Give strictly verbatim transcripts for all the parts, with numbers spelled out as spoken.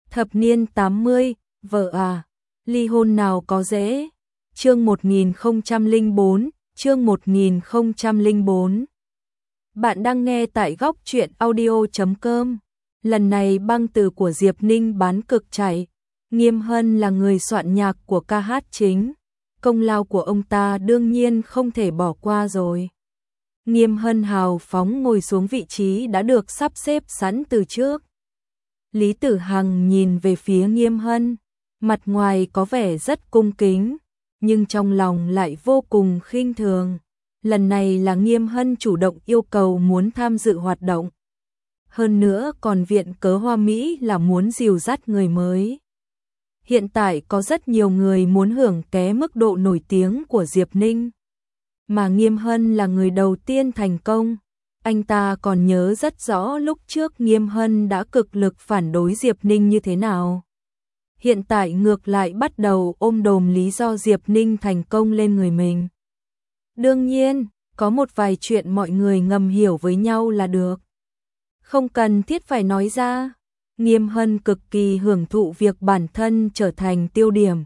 Thập niên tám mươi, vợ à, ly hôn nào có dễ. Chương một nghìn không trăm lẻ bốn, chương một nghìn không trăm lẻ bốn. Bạn đang nghe tại góc truyện audio chấm com. Lần này băng từ của Diệp Ninh bán cực chạy. Nghiêm Hân là người soạn nhạc của ca hát chính. Công lao của ông ta đương nhiên không thể bỏ qua rồi. Nghiêm Hân hào phóng ngồi xuống vị trí đã được sắp xếp sẵn từ trước. Lý Tử Hằng nhìn về phía Nghiêm Hân, mặt ngoài có vẻ rất cung kính, nhưng trong lòng lại vô cùng khinh thường. Lần này là Nghiêm Hân chủ động yêu cầu muốn tham dự hoạt động. Hơn nữa còn viện cớ hoa mỹ là muốn dìu dắt người mới. Hiện tại có rất nhiều người muốn hưởng ké mức độ nổi tiếng của Diệp Ninh. Mà Nghiêm Hân là người đầu tiên thành công. Anh ta còn nhớ rất rõ lúc trước Nghiêm Hân đã cực lực phản đối Diệp Ninh như thế nào. Hiện tại ngược lại bắt đầu ôm đồm lý do Diệp Ninh thành công lên người mình. Đương nhiên, có một vài chuyện mọi người ngầm hiểu với nhau là được. Không cần thiết phải nói ra. Nghiêm Hân cực kỳ hưởng thụ việc bản thân trở thành tiêu điểm.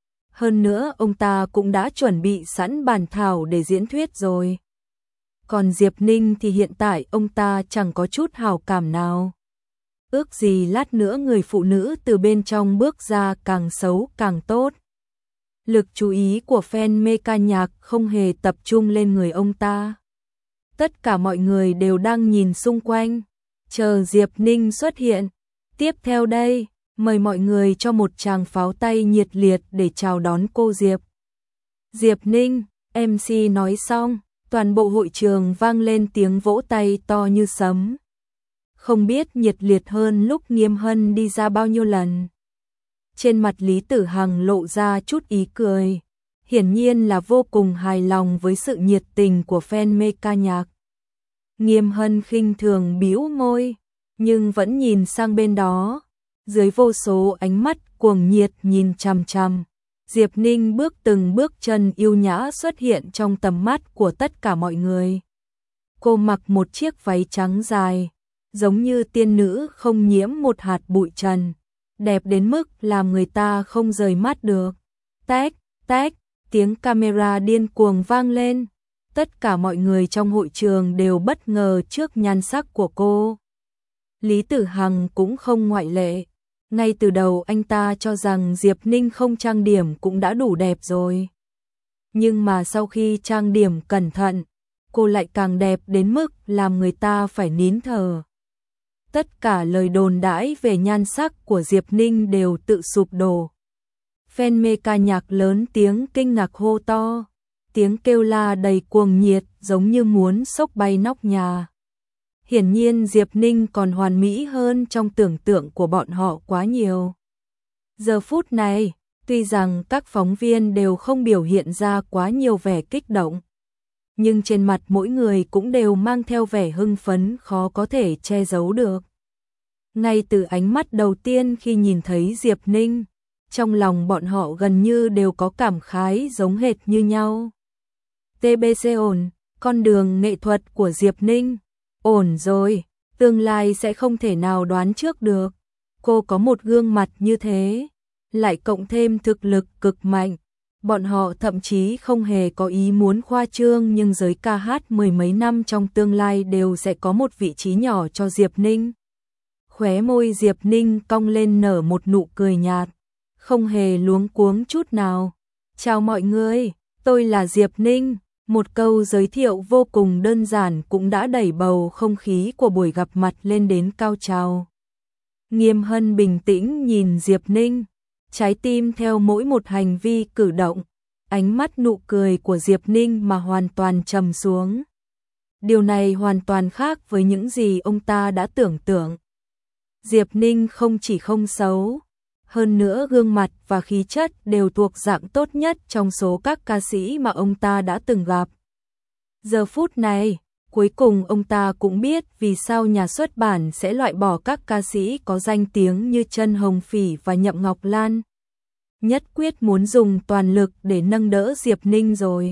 Hơn nữa ông ta cũng đã chuẩn bị sẵn bản thảo để diễn thuyết rồi. Còn Diệp Ninh thì hiện tại ông ta chẳng có chút hảo cảm nào. Ước gì lát nữa người phụ nữ từ bên trong bước ra càng xấu càng tốt. Lực chú ý của fan mê ca nhạc không hề tập trung lên người ông ta. Tất cả mọi người đều đang nhìn xung quanh, chờ Diệp Ninh xuất hiện. Tiếp theo đây, mời mọi người cho một tràng pháo tay nhiệt liệt để chào đón cô Diệp. Diệp Ninh, em xê nói xong, toàn bộ hội trường vang lên tiếng vỗ tay to như sấm. Không biết nhiệt liệt hơn lúc Nghiêm Hân đi ra bao nhiêu lần. Trên mặt Lý Tử Hằng lộ ra chút ý cười, hiển nhiên là vô cùng hài lòng với sự nhiệt tình của fan mê ca nhạc. Nghiêm Hân khinh thường bĩu môi, nhưng vẫn nhìn sang bên đó, dưới vô số ánh mắt cuồng nhiệt nhìn chằm chằm. Diệp Ninh bước từng bước chân yêu nhã xuất hiện trong tầm mắt của tất cả mọi người. Cô mặc một chiếc váy trắng dài, giống như tiên nữ không nhiễm một hạt bụi trần, đẹp đến mức làm người ta không rời mắt được. Tách, tách, tiếng camera điên cuồng vang lên. Tất cả mọi người trong hội trường đều bất ngờ trước nhan sắc của cô. Lý Tử Hằng cũng không ngoại lệ. Ngay từ đầu anh ta cho rằng Diệp Ninh không trang điểm cũng đã đủ đẹp rồi. Nhưng mà sau khi trang điểm cẩn thận, cô lại càng đẹp đến mức làm người ta phải nín thở. Tất cả lời đồn đãi về nhan sắc của Diệp Ninh đều tự sụp đổ. Fan mê ca nhạc lớn tiếng kinh ngạc hô to, tiếng kêu la đầy cuồng nhiệt giống như muốn xốc bay nóc nhà. Hiển nhiên Diệp Ninh còn hoàn mỹ hơn trong tưởng tượng của bọn họ quá nhiều. Giờ phút này, tuy rằng các phóng viên đều không biểu hiện ra quá nhiều vẻ kích động, nhưng trên mặt mỗi người cũng đều mang theo vẻ hưng phấn khó có thể che giấu được. Ngay từ ánh mắt đầu tiên khi nhìn thấy Diệp Ninh, trong lòng bọn họ gần như đều có cảm khái giống hệt như nhau. tê bê xê ổn, con đường nghệ thuật của Diệp Ninh. Ổn rồi, tương lai sẽ không thể nào đoán trước được. Cô có một gương mặt như thế, lại cộng thêm thực lực cực mạnh. Bọn họ thậm chí không hề có ý muốn khoa trương, nhưng giới ca hát mười mấy năm trong tương lai đều sẽ có một vị trí nhỏ cho Diệp Ninh. Khóe môi Diệp Ninh cong lên nở một nụ cười nhạt, không hề luống cuống chút nào. Chào mọi người, tôi là Diệp Ninh. Một câu giới thiệu vô cùng đơn giản cũng đã đẩy bầu không khí của buổi gặp mặt lên đến cao trào. Nghiêm Hân bình tĩnh nhìn Diệp Ninh, trái tim theo mỗi một hành vi cử động, ánh mắt nụ cười của Diệp Ninh mà hoàn toàn trầm xuống. Điều này hoàn toàn khác với những gì ông ta đã tưởng tượng. Diệp Ninh không chỉ không xấu, hơn nữa gương mặt và khí chất đều thuộc dạng tốt nhất trong số các ca sĩ mà ông ta đã từng gặp. Giờ phút này, cuối cùng ông ta cũng biết vì sao nhà xuất bản sẽ loại bỏ các ca sĩ có danh tiếng như Trân Hồng Phỉ và Nhậm Ngọc Lan. Nhất quyết muốn dùng toàn lực để nâng đỡ Diệp Ninh rồi.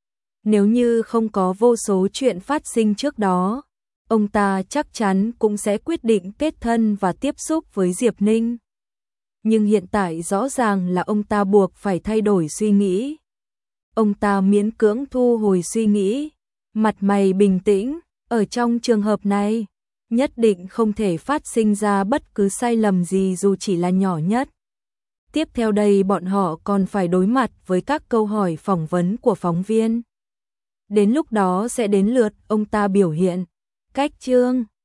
Nếu như không có vô số chuyện phát sinh trước đó, ông ta chắc chắn cũng sẽ quyết định kết thân và tiếp xúc với Diệp Ninh. nhưng hiện tại rõ ràng là ông ta buộc phải thay đổi suy nghĩ. Ông ta miễn cưỡng thu hồi suy nghĩ, mặt mày bình tĩnh, ở trong trường hợp này, nhất định không thể phát sinh ra bất cứ sai lầm gì dù chỉ là nhỏ nhất. Tiếp theo đây bọn họ còn phải đối mặt với các câu hỏi phỏng vấn của phóng viên. Đến lúc đó sẽ đến lượt ông ta biểu hiện. Cách chương